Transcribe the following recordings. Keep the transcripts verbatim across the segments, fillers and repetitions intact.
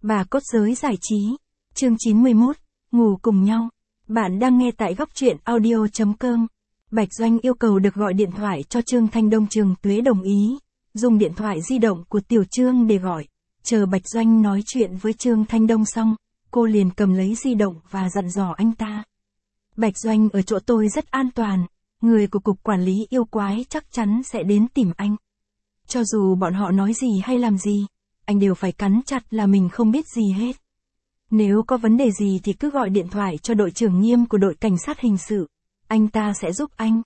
Bà cốt giới giải trí. Chương chín mươi mốt, ngủ cùng nhau. Bạn đang nghe tại góc truyện audio chấm com. Bạch Doanh yêu cầu được gọi điện thoại cho Trương Thanh Đông. Trương Tuế đồng ý, dùng điện thoại di động của Tiểu Trương để gọi. Chờ Bạch Doanh nói chuyện với Trương Thanh Đông xong, cô liền cầm lấy di động và dặn dò anh ta. Bạch Doanh ở chỗ tôi rất an toàn, người của cục quản lý yêu quái chắc chắn sẽ đến tìm anh. Cho dù bọn họ nói gì hay làm gì, anh đều phải cắn chặt là mình không biết gì hết. Nếu có vấn đề gì thì cứ gọi điện thoại cho đội trưởng Nghiêm của đội cảnh sát hình sự, anh ta sẽ giúp anh.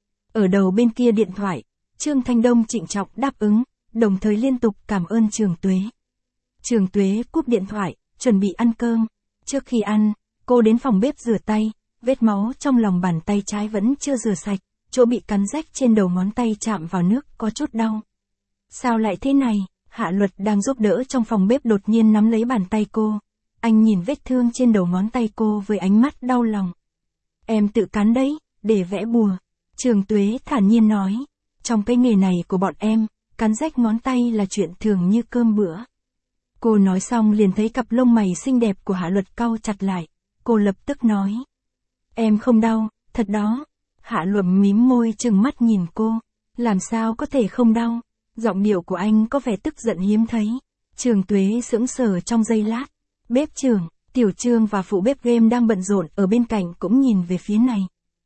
Ở đầu bên kia điện thoại, Trương Thanh Đông trịnh trọng đáp ứng, đồng thời liên tục cảm ơn Trương Tuế. Trương Tuế cúp điện thoại, chuẩn bị ăn cơm. Trước khi ăn, cô đến phòng bếp rửa tay, vết máu trong lòng bàn tay trái vẫn chưa rửa sạch, chỗ bị cắn rách trên đầu ngón tay chạm vào nước có chút đau. Sao lại thế này? Hạ Luật đang giúp đỡ trong phòng bếp đột nhiên nắm lấy bàn tay cô. Anh nhìn vết thương trên đầu ngón tay cô với ánh mắt đau lòng. Em tự cắn đấy, để vẽ bùa. Trương Tuế thản nhiên nói. Trong cái nghề này của bọn em, cắn rách ngón tay là chuyện thường như cơm bữa. Cô nói xong liền thấy cặp lông mày xinh đẹp của Hạ Luật cau chặt lại. Cô lập tức nói. Em không đau, thật đó. Hạ Luật mím môi trừng mắt nhìn cô. Làm sao có thể không đau? Giọng điệu của anh có vẻ tức giận hiếm thấy. Trương Tuế sững sờ trong giây lát. Bếp trưởng, Tiểu Trương và phụ bếp game đang bận rộn ở bên cạnh cũng nhìn về phía này.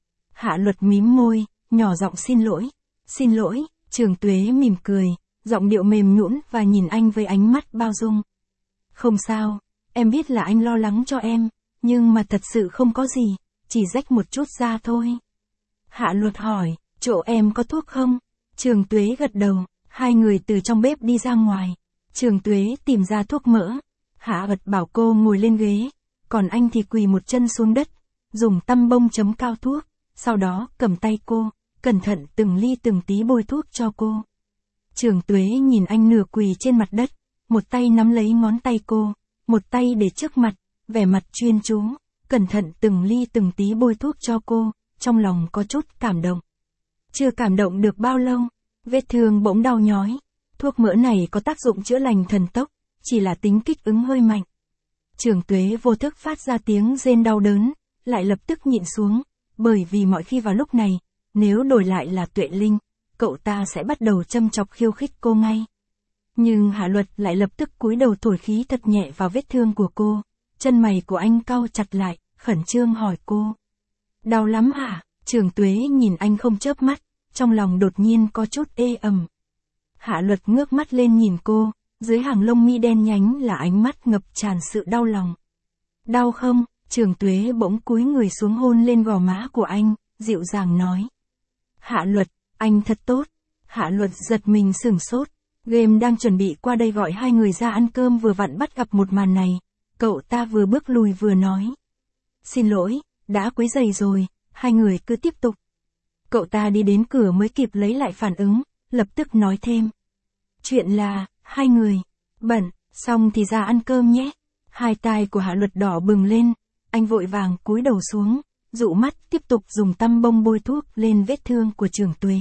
Hạ Luật mím môi, nhỏ giọng xin lỗi. Xin lỗi, Trương Tuế mỉm cười, giọng điệu mềm nhũn và nhìn anh với ánh mắt bao dung. Không sao, em biết là anh lo lắng cho em, nhưng mà thật sự không có gì, chỉ rách một chút da thôi. Hạ Luật hỏi, chỗ em có thuốc không? Trương Tuế gật đầu. Hai người từ trong bếp đi ra ngoài. Trương Tuế tìm ra thuốc mỡ. Hạ Luật bảo cô ngồi lên ghế, còn anh thì quỳ một chân xuống đất, dùng tăm bông chấm cao thuốc, sau đó cầm tay cô, cẩn thận từng ly từng tí bôi thuốc cho cô. Trương Tuế nhìn anh nửa quỳ trên mặt đất, một tay nắm lấy ngón tay cô, một tay để trước mặt, vẻ mặt chuyên chú, cẩn thận từng ly từng tí bôi thuốc cho cô, trong lòng có chút cảm động. Chưa cảm động được bao lâu, vết thương bỗng đau nhói. Thuốc mỡ này có tác dụng chữa lành thần tốc, chỉ là tính kích ứng hơi mạnh. Trương Tuế vô thức phát ra tiếng rên đau đớn, lại lập tức nhịn xuống, bởi vì mọi khi vào lúc này, nếu đổi lại là Tuệ Linh, cậu ta sẽ bắt đầu châm chọc khiêu khích cô ngay. Nhưng Hạ Luật lại lập tức cúi đầu thổi khí thật nhẹ vào vết thương của cô, chân mày của anh cau chặt lại, khẩn trương hỏi cô. Đau lắm hả? Trương Tuế nhìn anh không chớp mắt, trong lòng đột nhiên có chút ê ẩm. Hạ Luật ngước mắt lên nhìn cô, dưới hàng lông mi đen nhánh là ánh mắt ngập tràn sự đau lòng. Đau không? Trương Tuế bỗng cúi người xuống hôn lên gò má của anh, dịu dàng nói. Hạ Luật, anh thật tốt. Hạ Luật giật mình sửng sốt. Game đang chuẩn bị qua đây gọi hai người ra ăn cơm vừa vặn bắt gặp một màn này. Cậu ta vừa bước lùi vừa nói. Xin lỗi, đã quấy rầy rồi, hai người cứ tiếp tục. Cậu ta đi đến cửa mới kịp lấy lại phản ứng, lập tức nói thêm. Chuyện là, hai người, bận, xong thì ra ăn cơm nhé. Hai tai của Hạ Luật đỏ bừng lên, anh vội vàng cúi đầu xuống, dụ mắt tiếp tục dùng tăm bông bôi thuốc lên vết thương của Trương Tuế.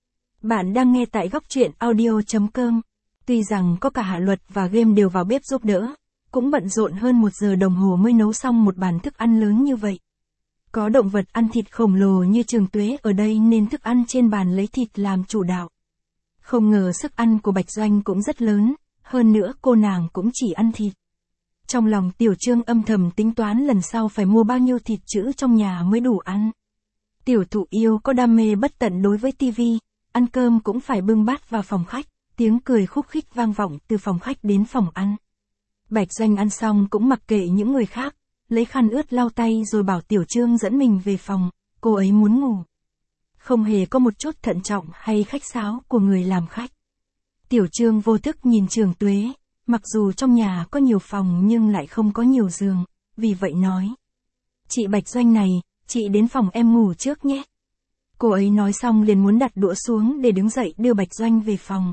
Bạn đang nghe tại góc truyện audio chấm com. Tuy rằng có cả Hạ Luật và game đều vào bếp giúp đỡ, cũng bận rộn hơn một giờ đồng hồ mới nấu xong một bàn thức ăn lớn như vậy. Có động vật ăn thịt khổng lồ như Trương Tuế ở đây nên thức ăn trên bàn lấy thịt làm chủ đạo. Không ngờ sức ăn của Bạch Doanh cũng rất lớn, hơn nữa cô nàng cũng chỉ ăn thịt. Trong lòng Tiểu Trương âm thầm tính toán lần sau phải mua bao nhiêu thịt chữ trong nhà mới đủ ăn. Tiểu Thụ yêu có đam mê bất tận đối với tivi, ăn cơm cũng phải bưng bát vào phòng khách, tiếng cười khúc khích vang vọng từ phòng khách đến phòng ăn. Bạch Doanh ăn xong cũng mặc kệ những người khác, lấy khăn ướt lau tay rồi bảo Tiểu Trương dẫn mình về phòng, cô ấy muốn ngủ. Không hề có một chút thận trọng hay khách sáo của người làm khách. Tiểu Trương vô thức nhìn Trương Tuế, mặc dù trong nhà có nhiều phòng nhưng lại không có nhiều giường, vì vậy nói. Chị Bạch Doanh này, chị đến phòng em ngủ trước nhé. Cô ấy nói xong liền muốn đặt đũa xuống để đứng dậy đưa Bạch Doanh về phòng.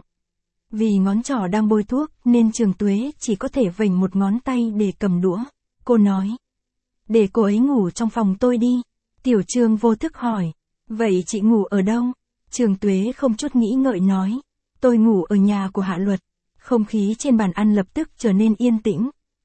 Vì ngón trỏ đang bôi thuốc nên Trương Tuế chỉ có thể vểnh một ngón tay để cầm đũa. Cô nói. Để cô ấy ngủ trong phòng tôi đi. Tiểu Trương vô thức hỏi. Vậy chị ngủ ở đâu? Trương Tuế không chút nghĩ ngợi nói. Tôi ngủ ở nhà của Hạ Luật. Không khí trên bàn ăn lập tức trở nên yên tĩnh.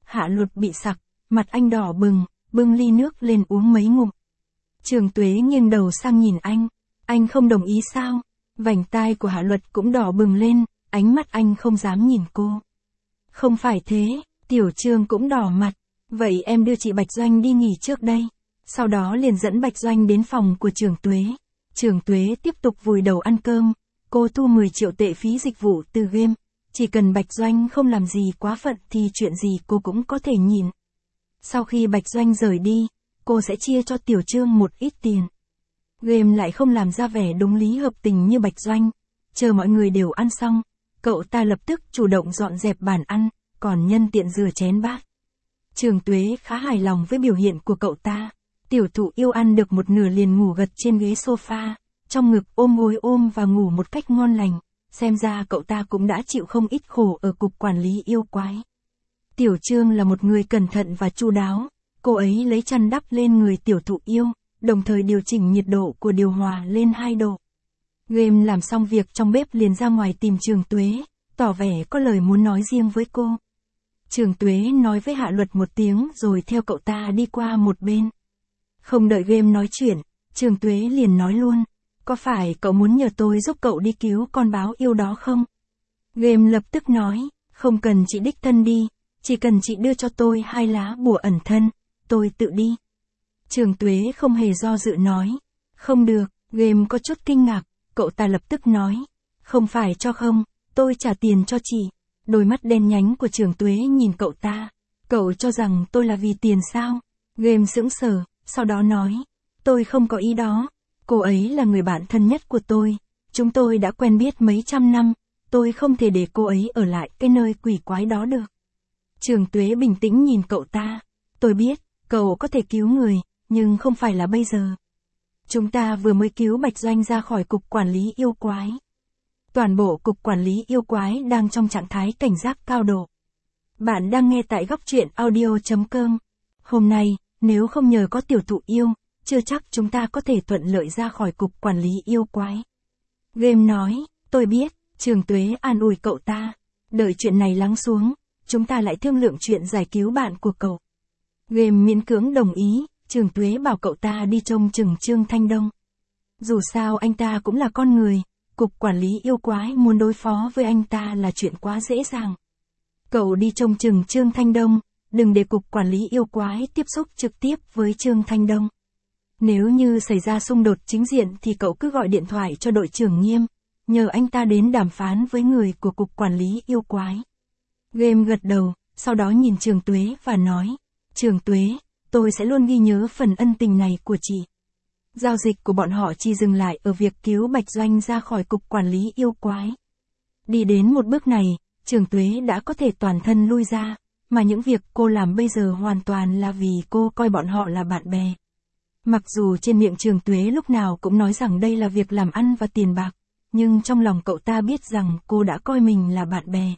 Hạ Luật bị sặc, mặt anh đỏ bừng, bưng ly nước lên uống mấy ngụm. Trường Tuế nghiêng đầu sang nhìn anh, anh không đồng ý sao? Vành tai của Hạ Luật cũng đỏ bừng lên, ánh mắt anh không dám nhìn cô. Không phải thế, Tiểu Trương cũng đỏ mặt, vậy em đưa chị Bạch Doanh đi nghỉ trước đây. Sau đó liền dẫn Bạch Doanh đến phòng của Trường Tuế. Trường Tuế tiếp tục vùi đầu ăn cơm, cô thu mười triệu tệ phí dịch vụ từ game. Chỉ cần Bạch Doanh không làm gì quá phận thì chuyện gì cô cũng có thể nhìn. Sau khi Bạch Doanh rời đi, cô sẽ chia cho Tiểu Trương một ít tiền. Game lại không làm ra vẻ đúng lý hợp tình như Bạch Doanh. Chờ mọi người đều ăn xong, cậu ta lập tức chủ động dọn dẹp bàn ăn, còn nhân tiện rửa chén bát. Trường Tuế khá hài lòng với biểu hiện của cậu ta. Tiểu Thụ Yêu ăn được một nửa liền ngủ gật trên ghế sofa, trong ngực ôm gối ôm và ngủ một cách ngon lành. Xem ra cậu ta cũng đã chịu không ít khổ ở cục quản lý yêu quái. Tiểu Trương là một người cẩn thận và chu đáo, cô ấy lấy chăn đắp lên người Tiểu Thụ Yêu, đồng thời điều chỉnh nhiệt độ của điều hòa lên hai độ. Game làm xong việc trong bếp liền ra ngoài tìm Trường Tuế, tỏ vẻ có lời muốn nói riêng với cô. Trường Tuế nói với Hạ Luật một tiếng rồi theo cậu ta đi qua một bên. Không đợi Game nói chuyện, Trường Tuế liền nói luôn, có phải cậu muốn nhờ tôi giúp cậu đi cứu con báo yêu đó không? Game lập tức nói, không cần chị đích thân đi, chỉ cần chị đưa cho tôi hai lá bùa ẩn thân, tôi tự đi. Trường Tuế không hề do dự nói, không được. Game có chút kinh ngạc, cậu ta lập tức nói, không phải cho không, tôi trả tiền cho chị. Đôi mắt đen nhánh của Trường Tuế nhìn cậu ta, cậu cho rằng tôi là vì tiền sao? Game sững sờ, sau đó nói, tôi không có ý đó, cô ấy là người bạn thân nhất của tôi, chúng tôi đã quen biết mấy trăm năm, tôi không thể để cô ấy ở lại cái nơi quỷ quái đó được. Trường Tuế bình tĩnh nhìn cậu ta, tôi biết, cậu có thể cứu người, nhưng không phải là bây giờ. Chúng ta vừa mới cứu Bạch Doanh ra khỏi cục quản lý yêu quái. Toàn bộ cục quản lý yêu quái đang trong trạng thái cảnh giác cao độ. Bạn đang nghe tại góc truyện audio chấm com. Hôm nay, nếu không nhờ có Tiểu Thụ Yêu, chưa chắc chúng ta có thể thuận lợi ra khỏi cục quản lý yêu quái. Game nói, tôi biết. Trường Tuế an ủi cậu ta. Đợi chuyện này lắng xuống, chúng ta lại thương lượng chuyện giải cứu bạn của cậu. Game miễn cưỡng đồng ý. Trường Tuế bảo cậu ta đi trông chừng Trương Thanh Đông. Dù sao anh ta cũng là con người, cục quản lý yêu quái muốn đối phó với anh ta là chuyện quá dễ dàng. Cậu đi trông chừng Trương Thanh Đông, đừng để cục quản lý yêu quái tiếp xúc trực tiếp với Trương Thanh Đông. Nếu như xảy ra xung đột chính diện thì cậu cứ gọi điện thoại cho đội trưởng Nghiêm, nhờ anh ta đến đàm phán với người của cục quản lý yêu quái. Game gật đầu, sau đó nhìn Trường Tuế và nói, Trường Tuế, tôi sẽ luôn ghi nhớ phần ân tình này của chị. Giao dịch của bọn họ chỉ dừng lại ở việc cứu Bạch Doanh ra khỏi cục quản lý yêu quái. Đi đến một bước này, Trường Tuế đã có thể toàn thân lui ra, mà những việc cô làm bây giờ hoàn toàn là vì cô coi bọn họ là bạn bè. Mặc dù trên miệng Trường Tuế lúc nào cũng nói rằng đây là việc làm ăn và tiền bạc, nhưng trong lòng cậu ta biết rằng cô đã coi mình là bạn bè.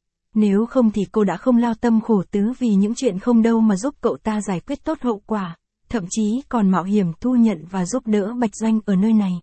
Nếu không thì cô đã không lao tâm khổ tứ vì những chuyện không đâu mà giúp cậu ta giải quyết tốt hậu quả, thậm chí còn mạo hiểm thu nhận và giúp đỡ Bạch Doanh ở nơi này.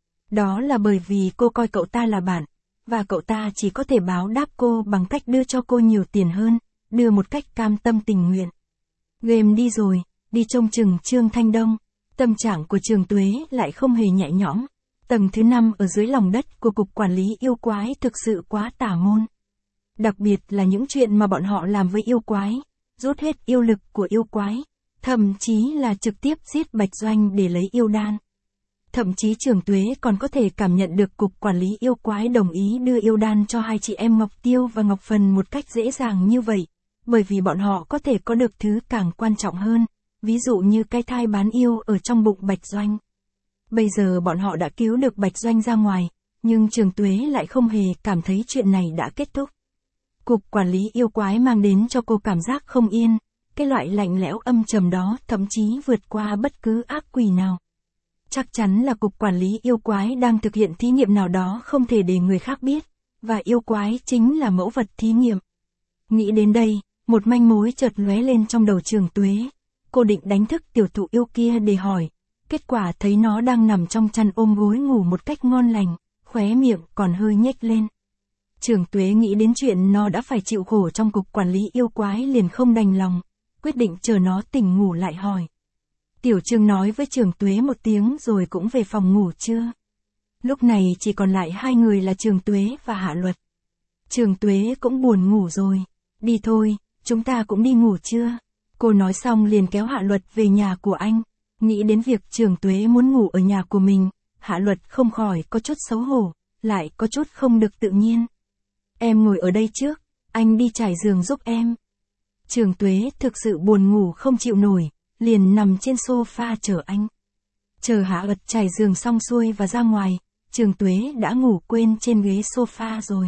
Đó là bởi vì cô coi cậu ta là bạn, và cậu ta chỉ có thể báo đáp cô bằng cách đưa cho cô nhiều tiền hơn, đưa một cách cam tâm tình nguyện. Game đi rồi, đi trông chừng Trương Thanh Đông, tâm trạng của Trường Tuế lại không hề nhẹ nhõm. Tầng thứ năm ở dưới lòng đất của cục quản lý yêu quái thực sự quá tà môn. Đặc biệt là những chuyện mà bọn họ làm với yêu quái, rút hết yêu lực của yêu quái, thậm chí là trực tiếp giết Bạch Doanh để lấy yêu đan. Thậm chí Trường Tuế còn có thể cảm nhận được cục quản lý yêu quái đồng ý đưa yêu đan cho hai chị em Ngọc Tiêu và Ngọc Phần một cách dễ dàng như vậy, bởi vì bọn họ có thể có được thứ càng quan trọng hơn, ví dụ như cái thai bán yêu ở trong bụng Bạch Doanh. Bây giờ bọn họ đã cứu được Bạch Doanh ra ngoài, nhưng Trường Tuế lại không hề cảm thấy chuyện này đã kết thúc. Cục quản lý yêu quái mang đến cho cô cảm giác không yên, cái loại lạnh lẽo âm trầm đó thậm chí vượt qua bất cứ ác quỷ nào. Chắc chắn là cục quản lý yêu quái đang thực hiện thí nghiệm nào đó không thể để người khác biết, và yêu quái chính là mẫu vật thí nghiệm. Nghĩ đến đây, một manh mối chợt lóe lên trong đầu Trường Tuế. Cô định đánh thức Tiểu Thụ Yêu kia để hỏi, kết quả thấy nó đang nằm trong chăn ôm gối ngủ một cách ngon lành, khóe miệng còn hơi nhếch lên. Trường Tuế nghĩ đến chuyện nó đã phải chịu khổ trong cục quản lý yêu quái liền không đành lòng, quyết định chờ nó tỉnh ngủ lại hỏi. Tiểu Trương nói với Trường Tuế một tiếng rồi cũng về phòng ngủ chưa. Lúc này chỉ còn lại hai người là Trường Tuế và Hạ Luật. Trường Tuế cũng buồn ngủ rồi. Đi thôi, chúng ta cũng đi ngủ chưa? Cô nói xong liền kéo Hạ Luật về nhà của anh. Nghĩ đến việc Trường Tuế muốn ngủ ở nhà của mình, Hạ Luật không khỏi có chút xấu hổ, lại có chút không được tự nhiên. Em ngồi ở đây trước, anh đi trải giường giúp em. Trường Tuế thực sự buồn ngủ không chịu nổi, liền nằm trên sofa chờ anh. Chờ Hạ Luật trải giường xong xuôi và ra ngoài, Trường Tuế đã ngủ quên trên ghế sofa rồi.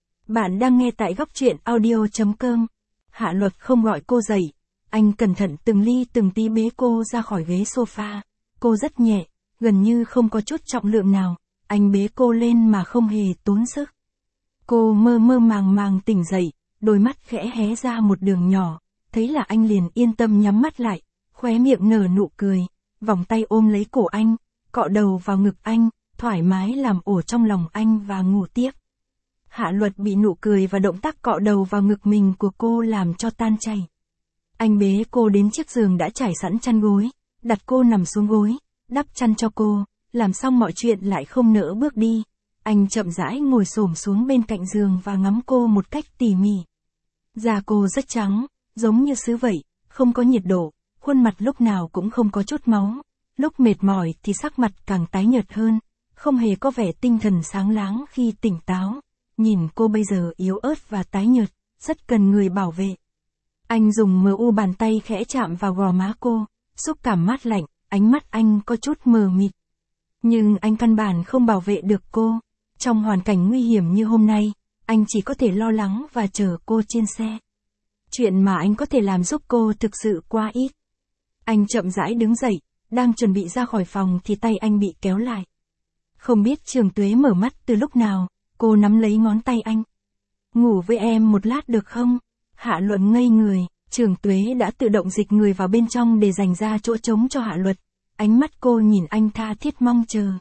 Bạn đang nghe tại góc truyện audio chấm com. Hạ Luật không gọi cô dậy, anh cẩn thận từng ly từng tí bế cô ra khỏi ghế sofa. Cô rất nhẹ, gần như không có chút trọng lượng nào, anh bế cô lên mà không hề tốn sức. Cô mơ mơ màng màng tỉnh dậy, đôi mắt khẽ hé ra một đường nhỏ, thấy là anh liền yên tâm nhắm mắt lại, khóe miệng nở nụ cười, vòng tay ôm lấy cổ anh, cọ đầu vào ngực anh, thoải mái làm ổ trong lòng anh và ngủ tiếp. Hạ Luật bị nụ cười và động tác cọ đầu vào ngực mình của cô làm cho tan chảy. Anh bế cô đến chiếc giường đã trải sẵn chăn gối, đặt cô nằm xuống gối, đắp chăn cho cô, làm xong mọi chuyện lại không nỡ bước đi. Anh chậm rãi ngồi xổm xuống bên cạnh giường và ngắm cô một cách tỉ mỉ. Da cô rất trắng, giống như sứ vậy, không có nhiệt độ, khuôn mặt lúc nào cũng không có chút máu. Lúc mệt mỏi thì sắc mặt càng tái nhợt hơn, không hề có vẻ tinh thần sáng láng khi tỉnh táo. Nhìn cô bây giờ yếu ớt và tái nhợt, rất cần người bảo vệ. Anh dùng mờ u bàn tay khẽ chạm vào gò má cô, xúc cảm mát lạnh, ánh mắt anh có chút mờ mịt. Nhưng anh căn bản không bảo vệ được cô. Trong hoàn cảnh nguy hiểm như hôm nay, anh chỉ có thể lo lắng và chờ cô trên xe. Chuyện mà anh có thể làm giúp cô thực sự quá ít. Anh chậm rãi đứng dậy, đang chuẩn bị ra khỏi phòng thì tay anh bị kéo lại. Không biết Trường Tuế mở mắt từ lúc nào, cô nắm lấy ngón tay anh. Ngủ với em một lát được không? Hạ Luật ngây người, Trường Tuế đã tự động dịch người vào bên trong để dành ra chỗ trống cho Hạ Luật. Ánh mắt cô nhìn anh tha thiết mong chờ.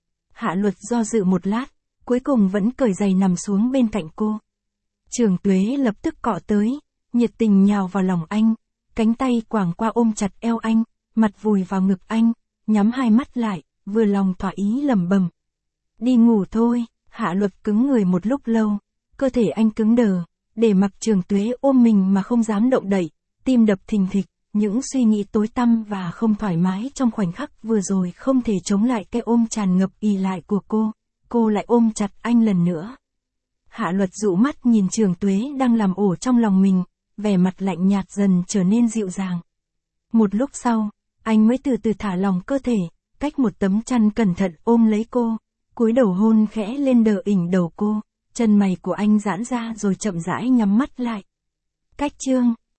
Hạ Luật do dự một lát, cuối cùng vẫn cởi giày nằm xuống bên cạnh cô. Trường Tuế lập tức cọ tới, nhiệt tình nhào vào lòng anh, cánh tay quàng qua ôm chặt eo anh, mặt vùi vào ngực anh, nhắm hai mắt lại, vừa lòng thỏa ý lẩm bẩm. Đi ngủ thôi. Hạ Luật cứng người một lúc lâu, cơ thể anh cứng đờ, để mặc Trường Tuế ôm mình mà không dám động đậy, tim đập thình thịch, những suy nghĩ tối tăm và không thoải mái trong khoảnh khắc vừa rồi không thể chống lại cái ôm tràn ngập ì lại của cô, cô lại ôm chặt anh lần nữa. Hạ Luật dụ mắt nhìn Trường Tuế đang làm ổ trong lòng mình, vẻ mặt lạnh nhạt dần trở nên dịu dàng. Một lúc sau, anh mới từ từ thả lỏng cơ thể, cách một tấm chăn cẩn thận ôm lấy cô. Cúi đầu hôn khẽ lên đờ ỉnh đầu cô, chân mày của anh giãn ra rồi chậm rãi nhắm mắt lại. Cách chương